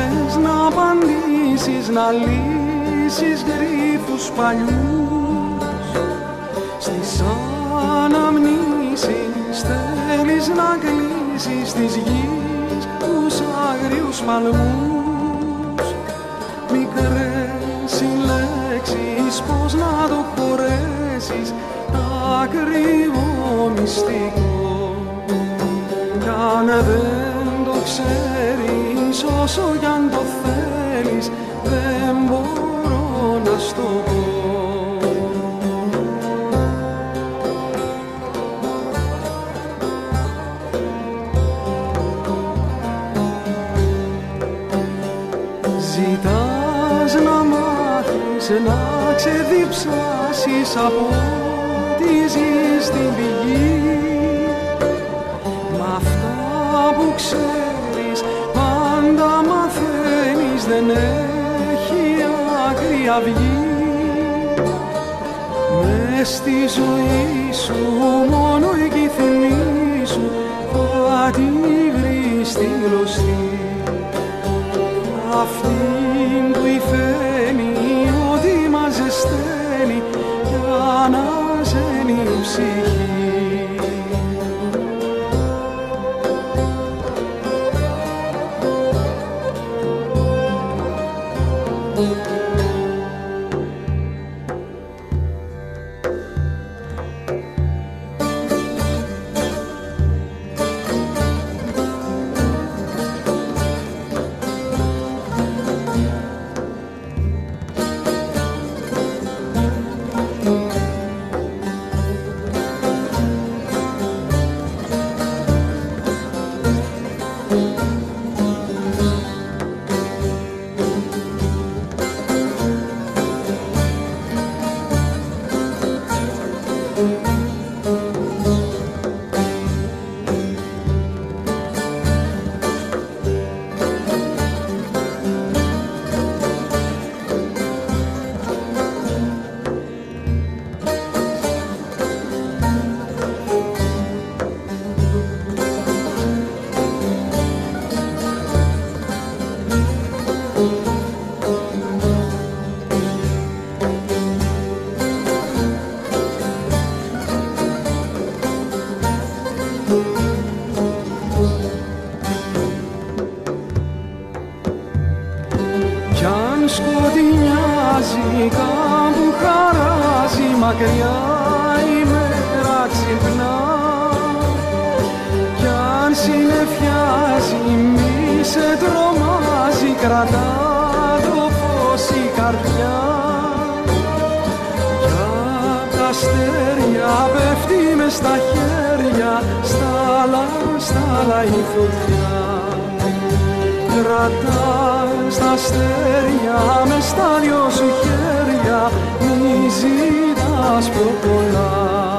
θες να απαντήσεις, να λύσεις γρίφους παλιούς. Στις αναμνήσεις θέλεις να κλείσεις της γης τους άγριους παλμούς. Μικρές συλλέξεις, πώς να το χωρέσεις ακριβό μυστικό. Κι αν δεν το ξέρεις όσο κι αν το θέλεις, δεν μπορώ να στο πω. Ζητάς να μάθεις, να ξεδιψάσεις από τη ζει στην πηγή. Μ' αυτά που ξέρεις πάντα μαθαίνεις, δεν έχει άκρη αυγή. Μες στη ζωή σου μόνο εκεί θυμίσου θα τη βρεις στην γλωστή. Αυτήν που υφαίνει ότι μας ζεσταίνει κι αναζένει η ψυχή. Κι αν σκοτεινιάζει κάπου χαράζει μακριά η μέρα ξυπνά. Κι αν συννεφιάζει μη σε τρομάζει, κρατά το φως η καρδιά. Κι απ' τα αστέρια πέφτει μες στα χέρια, στάλα η φωτιά. Κρατάς τα αστέρια μες στα δυο σου χέρια, μη ζητάς πιο πολλά.